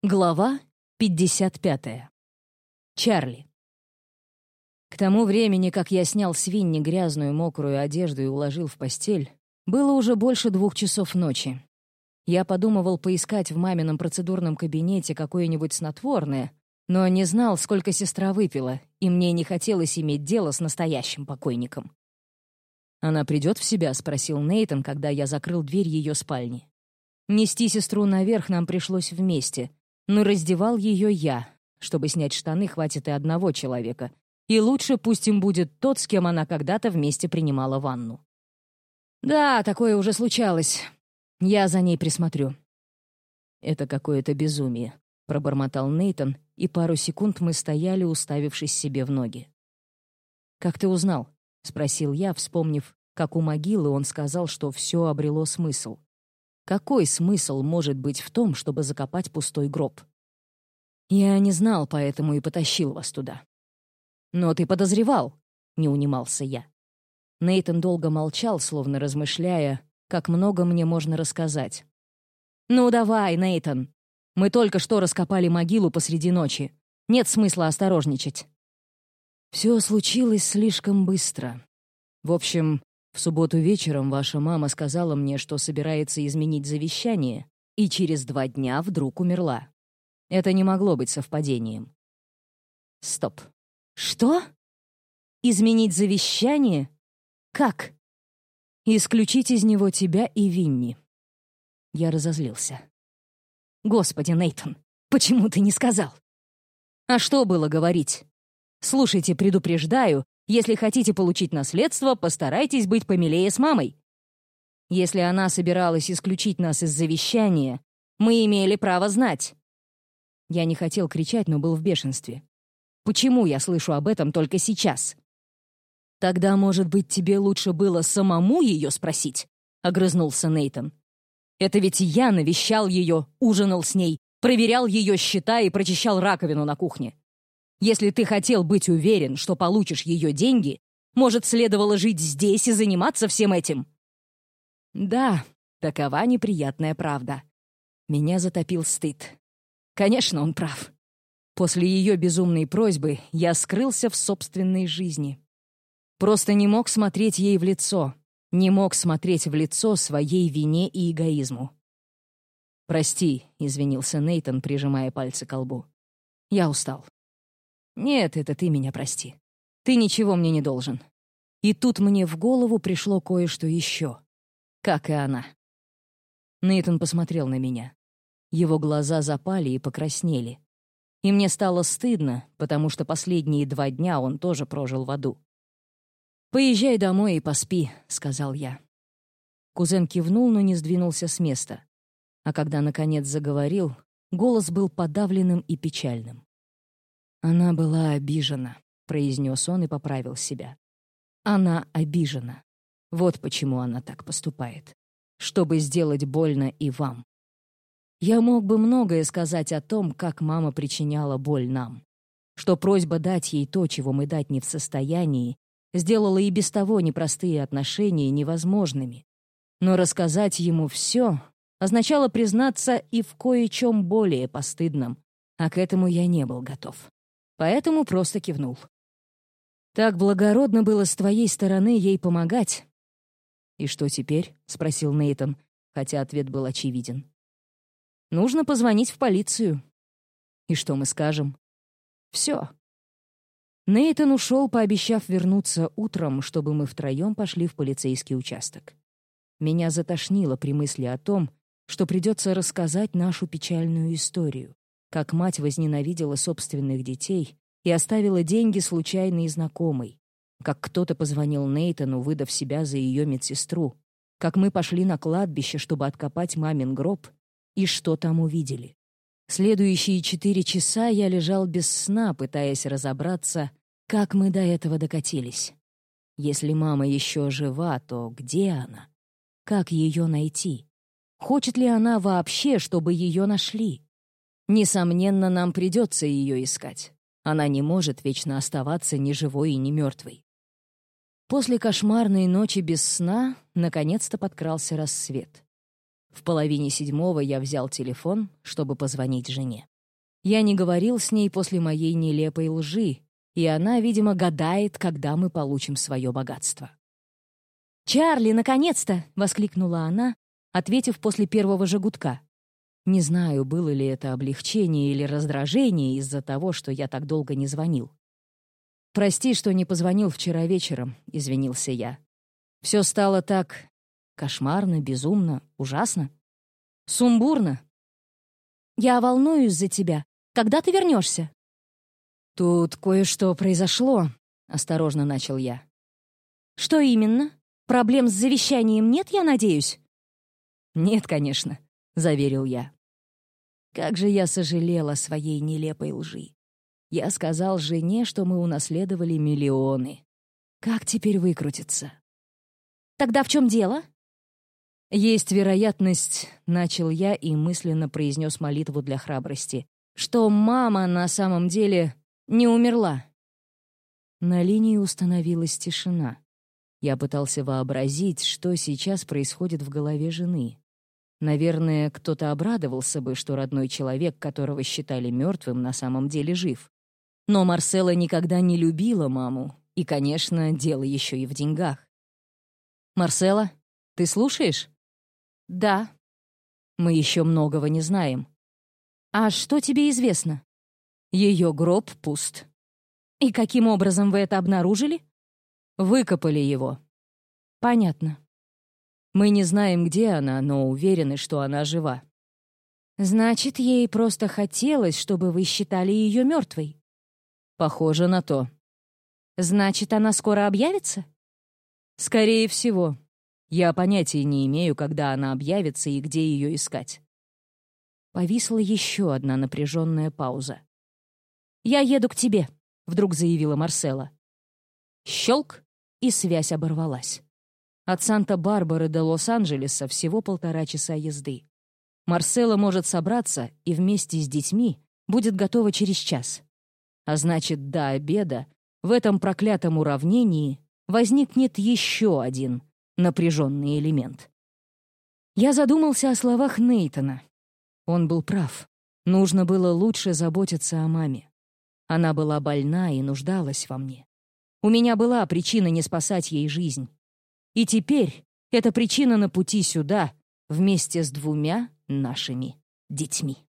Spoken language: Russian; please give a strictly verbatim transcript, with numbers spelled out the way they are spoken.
Глава пятьдесят пятая. Чарли. К тому времени, как я снял с Винни грязную мокрую одежду и уложил в постель, было уже больше двух часов ночи. Я подумывал поискать в мамином процедурном кабинете какое-нибудь снотворное, но не знал, сколько сестра выпила, и мне не хотелось иметь дело с настоящим покойником. «Она придет в себя?» — спросил Нейтан, когда я закрыл дверь ее спальни. Нести сестру наверх нам пришлось вместе, но раздевал ее я. Чтобы снять штаны, хватит и одного человека. И лучше пусть им будет тот, с кем она когда-то вместе принимала ванну. «Да, такое уже случалось. Я за ней присмотрю». «Это какое-то безумие», — пробормотал Нейтан, и пару секунд мы стояли, уставившись себе в ноги. «Как ты узнал?» — спросил я, вспомнив, как у могилы он сказал, что все обрело смысл. Какой смысл может быть в том, чтобы закопать пустой гроб? Я не знал, поэтому и потащил вас туда. Но ты подозревал, не унимался я. Нейтан долго молчал, словно размышляя, как много мне можно рассказать. Ну давай, Нейтан. Мы только что раскопали могилу посреди ночи. Нет смысла осторожничать. Все случилось слишком быстро. В общем, в субботу вечером ваша мама сказала мне, что собирается изменить завещание, и через два дня вдруг умерла. Это не могло быть совпадением. Стоп. Что? Изменить завещание? Как? Исключить из него тебя и Винни. Я разозлился. Господи, Нейтан, почему ты не сказал? А что было говорить? Слушайте, предупреждаю, если хотите получить наследство, постарайтесь быть помилее с мамой. Если она собиралась исключить нас из завещания, мы имели право знать. Я не хотел кричать, но был в бешенстве. Почему я слышу об этом только сейчас? Тогда, может быть, тебе лучше было самому ее спросить? Огрызнулся Нейтан. Это ведь я навещал ее, ужинал с ней, проверял ее счета и прочищал раковину на кухне. Если ты хотел быть уверен, что получишь ее деньги, может, следовало жить здесь и заниматься всем этим? Да, такова неприятная правда. Меня затопил стыд. Конечно, он прав. После ее безумной просьбы я скрылся в собственной жизни. Просто не мог смотреть ей в лицо, не мог смотреть в лицо своей вине и эгоизму. «Прости», — извинился Нейтан, прижимая пальцы к лбу. «Я устал». «Нет, это ты меня прости. Ты ничего мне не должен». И тут мне в голову пришло кое-что еще. Как и она. Нейтан посмотрел на меня. Его глаза запали и покраснели. И мне стало стыдно, потому что последние два дня он тоже прожил в аду. «Поезжай домой и поспи», — сказал я. Кузен кивнул, но не сдвинулся с места. А когда, наконец, заговорил, голос был подавленным и печальным. «Она была обижена», — произнес он и поправил себя. «Она обижена. Вот почему она так поступает. Чтобы сделать больно и вам». Я мог бы многое сказать о том, как мама причиняла боль нам. Что просьба дать ей то, чего мы дать не в состоянии, сделала и без того непростые отношения невозможными. Но рассказать ему все означало признаться и в кое-чем более постыдном, а к этому я не был готов. Поэтому просто кивнул. «Так благородно было с твоей стороны ей помогать». «И что теперь?» — спросил Нейтан, хотя ответ был очевиден. «Нужно позвонить в полицию». «И что мы скажем?» «Все». Нейтан ушел, пообещав вернуться утром, чтобы мы втроем пошли в полицейский участок. Меня затошнило при мысли о том, что придется рассказать нашу печальную историю. Как мать возненавидела собственных детей и оставила деньги случайной знакомой, как кто-то позвонил Нейтану, выдав себя за ее медсестру, как мы пошли на кладбище, чтобы откопать мамин гроб, и что там увидели. Следующие четыре часа я лежал без сна, пытаясь разобраться, как мы до этого докатились. Если мама еще жива, то где она? Как ее найти? Хочет ли она вообще, чтобы ее нашли? Несомненно, нам придется ее искать. Она не может вечно оставаться ни живой и ни мертвой. После кошмарной ночи без сна наконец-то подкрался рассвет. В половине седьмого я взял телефон, чтобы позвонить жене. Я не говорил с ней после моей нелепой лжи, и она, видимо, гадает, когда мы получим свое богатство. «Чарли, наконец-то!» — воскликнула она, ответив после первого же гудка. Не знаю, было ли это облегчение или раздражение из-за того, что я так долго не звонил. «Прости, что не позвонил вчера вечером», — извинился я. «Все стало так кошмарно, безумно, ужасно. Сумбурно. Я волнуюсь за тебя. Когда ты вернешься?» «Тут кое-что произошло», — осторожно начал я. «Что именно? Проблем с завещанием нет, я надеюсь?» «Нет, конечно», — заверил я. Как же я сожалел о своей нелепой лжи. Я сказал жене, что мы унаследовали миллионы. Как теперь выкрутиться? «Тогда в чем дело?» «Есть вероятность», — начал я и мысленно произнес молитву для храбрости, что мама на самом деле не умерла. На линии установилась тишина. Я пытался вообразить, что сейчас происходит в голове жены. Наверное, кто-то обрадовался бы, что родной человек, которого считали мертвым, на самом деле жив. Но Марсела никогда не любила маму, и, конечно, дело еще и в деньгах. «Марсела, ты слушаешь?» «Да». «Мы еще многого не знаем». «А что тебе известно?» Ее гроб пуст. «И каким образом вы это обнаружили?» «Выкопали его». «Понятно». «Мы не знаем, где она, но уверены, что она жива». «Значит, ей просто хотелось, чтобы вы считали ее мертвой?» «Похоже на то». «Значит, она скоро объявится?» «Скорее всего. Я понятия не имею, когда она объявится и где ее искать». Повисла еще одна напряженная пауза. «Я еду к тебе», — вдруг заявила Марсела. Щелк, и связь оборвалась. От Санта-Барбары до Лос-Анджелеса всего полтора часа езды. Марсела может собраться и вместе с детьми будет готова через час. А значит, до обеда в этом проклятом уравнении возникнет еще один напряженный элемент. Я задумался о словах Нейтана. Он был прав. Нужно было лучше заботиться о маме. Она была больна и нуждалась во мне. У меня была причина не спасать ей жизнь. И теперь эта причина на пути сюда вместе с двумя нашими детьми.